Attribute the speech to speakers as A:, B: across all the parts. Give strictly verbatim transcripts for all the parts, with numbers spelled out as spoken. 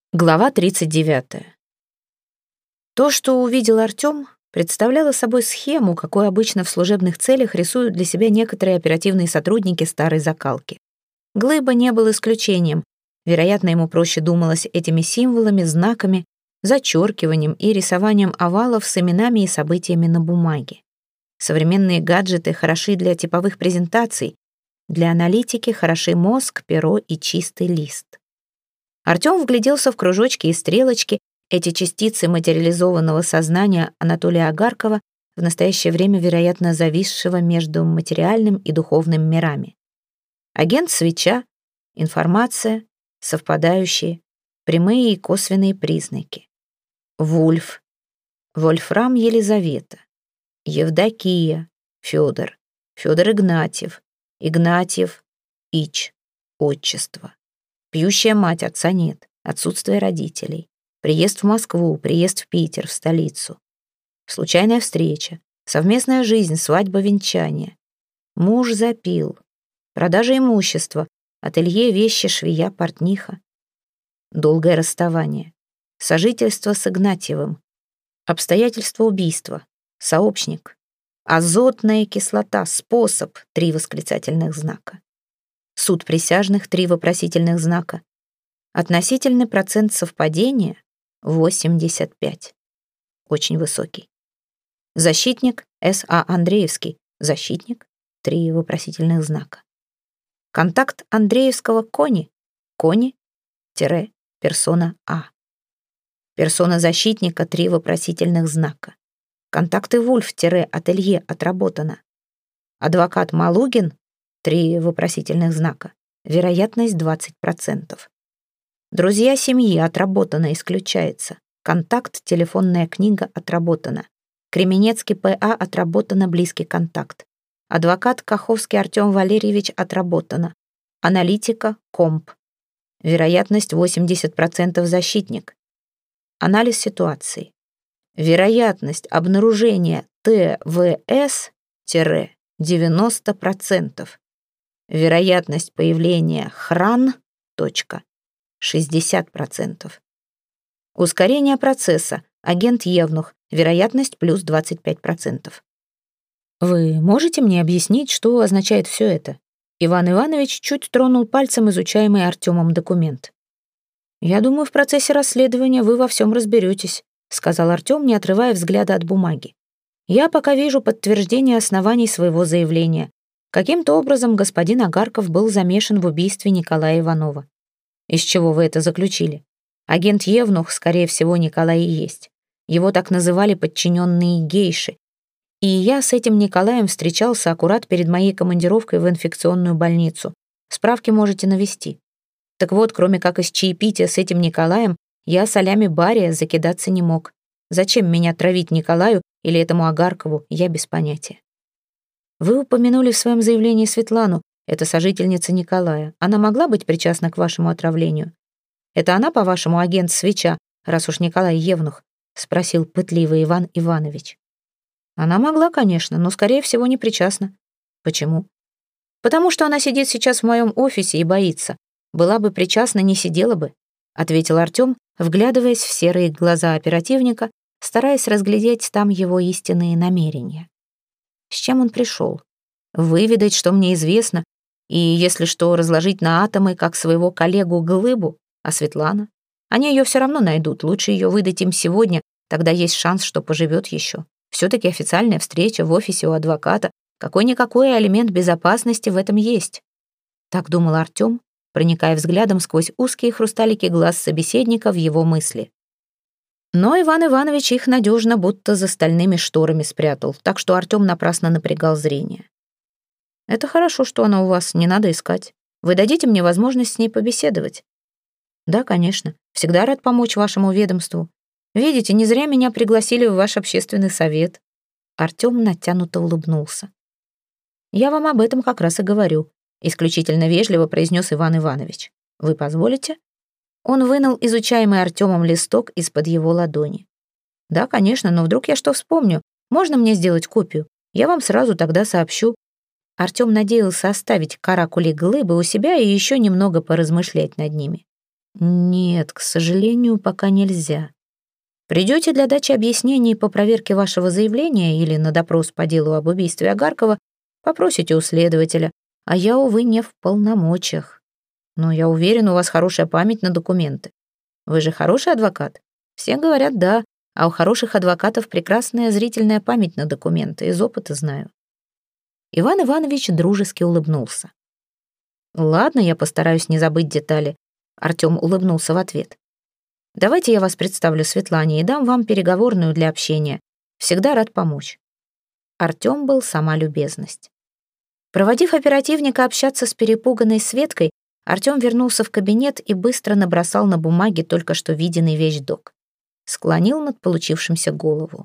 A: Глава тридцать девятая. То, что увидел Артём, представляло собой схему, какую обычно в служебных целях рисуют для себя некоторые оперативные сотрудники старой закалки. Глыба не был исключением. Вероятно, ему проще думалось этими символами, знаками, зачеркиванием и рисованием овалов с именами и событиями на бумаге. Современные гаджеты хороши для типовых презентаций, для аналитики хороши мозг, перо и чистый лист. Артём вгляделся в кружочки и стрелочки, эти частицы материализованного сознания Анатолия Агаркова, в настоящее время, вероятно, зависшего между материальным и духовным мирами. Агент свеча, информация, совпадающие, прямые и косвенные признаки. Вульф, Вольфрам Елизавета, Евдокия, Фёдор, Фёдор Игнатьев, Игнатьев, Ич, отчество. Пьющая мать, отца нет, отсутствие родителей. Приезд в Москву, приезд в Питер, в столицу. Случайная встреча, совместная жизнь, свадьба, венчание. Муж запил. Продажа имущества, ателье, вещи, швея, портниха. Долгое расставание. Сожительство с Игнатьевым. Обстоятельства убийства. Сообщник. Азотная кислота, способ, три восклицательных знака. Суд присяжных, три вопросительных знака. Относительный процент совпадения — восемьдесят пять. Очень высокий. Защитник С А Андреевский. Защитник, три вопросительных знака. Контакт Андреевского Кони. Кони, тире, персона А. Персона защитника, три вопросительных знака. Контакты Вульф, тире, ателье, отработано. Адвокат Малугин, три вопросительных знака. Вероятность двадцать процентов. Друзья семьи, отработано, исключается. Контакт, телефонная книга, отработана. Кременецкий П А, отработано, близкий контакт. Адвокат Каховский Артём Валерьевич, отработано. Аналитика, комп. Вероятность восемьдесят процентов, защитник. Анализ ситуации. Вероятность обнаружения Т В С девяносто процентов. Вероятность появления хран. Точка. шестьдесят процентов. Ускорение процесса. Агент Евнух. Вероятность плюс двадцать пять процентов. Вы можете мне объяснить, что означает все это? Иван Иванович чуть тронул пальцем изучаемый Артемом документ. Я думаю, в процессе расследования вы во всем разберетесь, сказал Артем, не отрывая взгляда от бумаги. Я пока вижу подтверждение оснований своего заявления. Каким-то образом господин Агарков был замешан в убийстве Николая Иванова. Из чего вы это заключили? Агент Евнух, скорее всего, Николай и есть. Его так называли подчиненные гейши. И я с этим Николаем встречался аккурат перед моей командировкой в инфекционную больницу. Справки можете навести. Так вот, кроме как из чаепития с этим Николаем, я солями бария закидаться не мог. Зачем меня травить Николаю или этому Агаркову, я без понятия. Вы упомянули в своем заявлении Светлану, это сожительница Николая. Она могла быть причастна к вашему отравлению? Это она, по-вашему, агент свеча, раз уж Николай Евнух? Спросил пытливый Иван Иванович. Она могла, конечно, но, скорее всего, не причастна. Почему? Потому что она сидит сейчас в моем офисе и боится. Была бы причастна, не сидела бы, ответил Артем, вглядываясь в серые глаза оперативника, стараясь разглядеть там его истинные намерения. С чем он пришел? Выведать, что мне известно, и, если что, разложить на атомы, как своего коллегу Глыбу, а Светлана? Они ее все равно найдут, лучше ее выдать им сегодня, тогда есть шанс, что поживет еще. Все-таки официальная встреча в офисе у адвоката, какой-никакой элемент безопасности в этом есть. Так думал Артем, проникая взглядом сквозь узкие хрусталики глаз собеседника в его мысли. Но Иван Иванович их надежно будто за стальными шторами спрятал, так что Артем напрасно напрягал зрение. «Это хорошо, что она у вас, не надо искать. Вы дадите мне возможность с ней побеседовать?» «Да, конечно. Всегда рад помочь вашему ведомству. Видите, не зря меня пригласили в ваш общественный совет». Артем натянуто улыбнулся. «Я вам об этом как раз и говорю», — исключительно вежливо произнес Иван Иванович. «Вы позволите?» Он вынул изучаемый Артемом листок из-под его ладони. «Да, конечно, но вдруг я что вспомню. Можно мне сделать копию? Я вам сразу тогда сообщу». Артем надеялся оставить каракули Глыбы у себя и еще немного поразмышлять над ними. Нет, к сожалению, пока нельзя. Придете для дачи объяснений по проверке вашего заявления или на допрос по делу об убийстве Агаркова, попросите у следователя, а я, увы, не в полномочиях. Но я уверен, у вас хорошая память на документы. Вы же хороший адвокат? Все говорят «да», а у хороших адвокатов прекрасная зрительная память на документы, из опыта знаю. Иван Иванович дружески улыбнулся. «Ладно, я постараюсь не забыть детали», — Артём улыбнулся в ответ. «Давайте я вас представлю Светлане и дам вам переговорную для общения. Всегда рад помочь». Артём был сама любезность. Проводив оперативника общаться с перепуганной Светкой, Артём вернулся в кабинет и быстро набросал на бумаге только что виденный вещдок. Склонил над получившимся голову.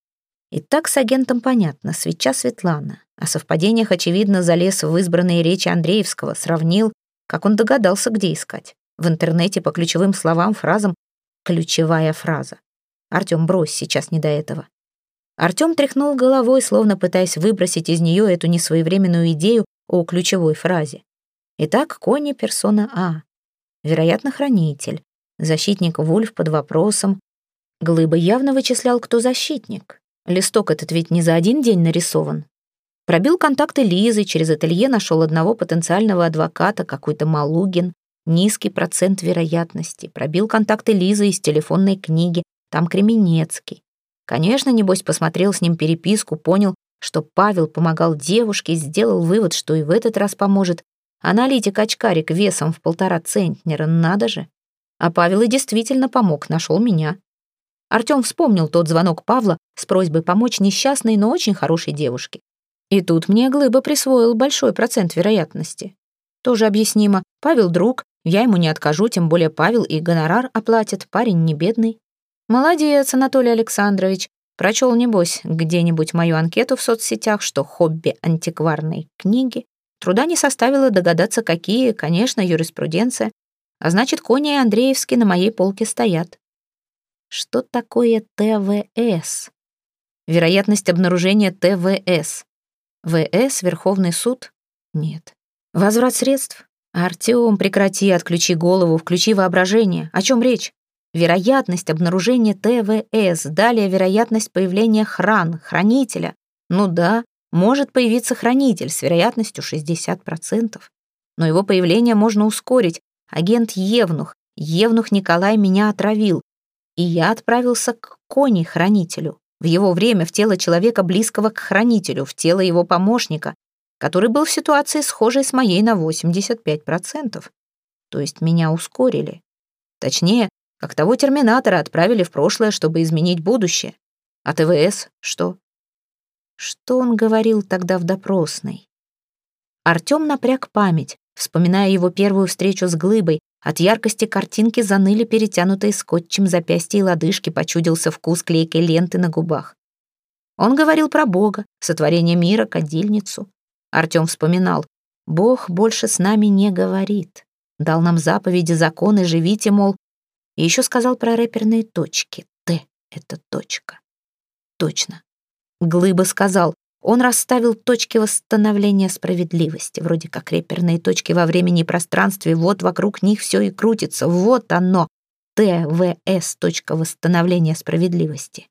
A: Итак, с агентом понятно, свеча Светлана. О совпадениях, очевидно, залез в избранные речи Андреевского, сравнил, как он догадался, где искать. В интернете по ключевым словам, фразам «ключевая фраза». «Артём, брось, сейчас не до этого». Артём тряхнул головой, словно пытаясь выбросить из неё эту несвоевременную идею о ключевой фразе. Итак, Кони персона А. Вероятно, хранитель. Защитник Вульф под вопросом. Глыба явно вычислял, кто защитник. Листок этот ведь не за один день нарисован. Пробил контакты Лизы, через ателье нашел одного потенциального адвоката, какой-то Малугин, низкий процент вероятности. Пробил контакты Лизы из телефонной книги, там Кременецкий. Конечно, небось, посмотрел с ним переписку, понял, что Павел помогал девушке, сделал вывод, что и в этот раз поможет. Аналитик-очкарик весом в полтора центнера, надо же. А Павел и действительно помог, нашел меня. Артём вспомнил тот звонок Павла с просьбой помочь несчастной, но очень хорошей девушке. И тут мне Глыба присвоил большой процент вероятности. Тоже объяснимо. Павел друг, я ему не откажу, тем более Павел и гонорар оплатит, парень не бедный. Молодец, Анатолий Александрович. Прочел, небось, где-нибудь мою анкету в соцсетях, что хобби антикварной книги. Труда не составило догадаться, какие, конечно, юриспруденция. А значит, Кони и Андреевский на моей полке стоят. Что такое тэ вэ эс? Вероятность обнаружения тэ вэ эс. вэ эс, Верховный суд? Нет. Возврат средств? Артём, прекрати, отключи голову, включи воображение. О чем речь? Вероятность обнаружения тэ вэ эс. Далее вероятность появления хран, хранителя. Ну да, может появиться хранитель с вероятностью шестьдесят процентов. Но его появление можно ускорить. Агент Евнух, Евнух Николай меня отравил. И я отправился к Кони-хранителю. В его время в тело человека, близкого к хранителю, в тело его помощника, который был в ситуации, схожей с моей на восемьдесят пять процентов. То есть меня ускорили. Точнее, как того терминатора отправили в прошлое, чтобы изменить будущее. А тэ вэ эс что? Что он говорил тогда в допросной? Артём напряг память, вспоминая его первую встречу с Глыбой. От яркости картинки заныли перетянутые скотчем запястья и лодыжки, почудился вкус клейкой ленты на губах. Он говорил про Бога, сотворение мира, кадильницу. Артём вспоминал: «Бог больше с нами не говорит. Дал нам заповеди, законы, живите, мол». И еще сказал про рэперные точки. Т — это точка. Точно. Глыба сказал, он расставил точки восстановления справедливости, вроде как реперные точки во времени и пространстве, вот вокруг них все и крутится, вот оно, тэ вэ эс, точка восстановления справедливости.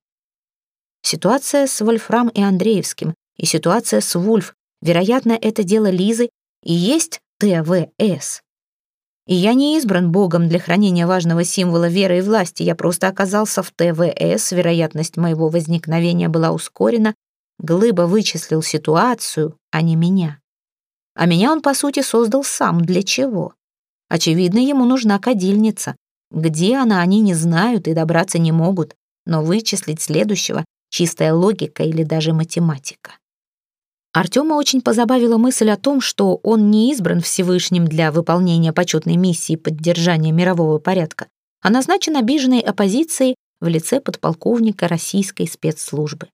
A: Ситуация с Вольфрам и Андреевским, и ситуация с Вульф, вероятно, это дело Лизы, и есть тэ вэ эс. И я не избран Богом для хранения важного символа веры и власти, я просто оказался в тэ вэ эс, вероятность моего возникновения была ускорена, Глыба вычислил ситуацию, а не меня. А меня он, по сути, создал сам. Для чего? Очевидно, ему нужна кадильница. Где она, они не знают и добраться не могут, но вычислить следующего — чистая логика или даже математика. Артёма очень позабавила мысль о том, что он не избран Всевышним для выполнения почетной миссии поддержания мирового порядка, а назначен обиженной оппозицией в лице подполковника российской спецслужбы.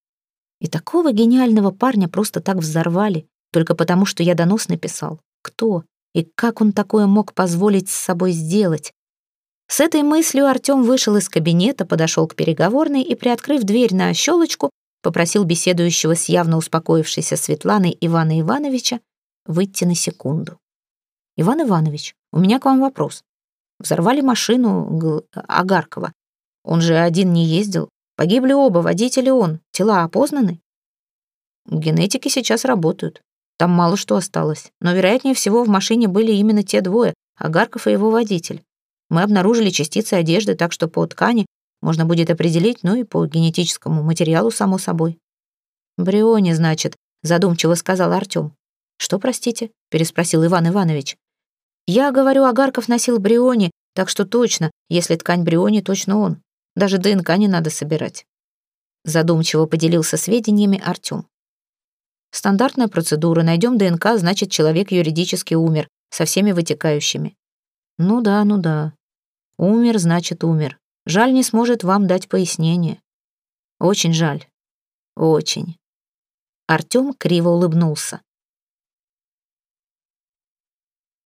A: И такого гениального парня просто так взорвали, только потому, что я донос написал. Кто и как он такое мог позволить с собой сделать? С этой мыслью Артём вышел из кабинета, подошел к переговорной и, приоткрыв дверь на щелочку, попросил беседующего с явно успокоившейся Светланой Ивана Ивановича выйти на секунду. «Иван Иванович, у меня к вам вопрос. Взорвали машину Г- Агаркова. Он же один не ездил. Погибли оба, водитель и он. Тела опознаны? Генетики сейчас работают. Там мало что осталось. Но, вероятнее всего, в машине были именно те двое, Агарков и его водитель. Мы обнаружили частицы одежды, так что по ткани можно будет определить, ну и по генетическому материалу, само собой. «Бриони, значит», — задумчиво сказал Артём. «Что, простите?» — переспросил Иван Иванович. «Я говорю, Агарков носил бриони, так что точно, если ткань бриони, точно он. Даже ДНК не надо собирать». Задумчиво поделился сведениями Артём. «Стандартная процедура. Найдем ДНК, значит, человек юридически умер, со всеми вытекающими». «Ну да, ну да. Умер, значит, умер. Жаль, не сможет вам дать пояснение. Очень жаль. Очень». Артём криво улыбнулся.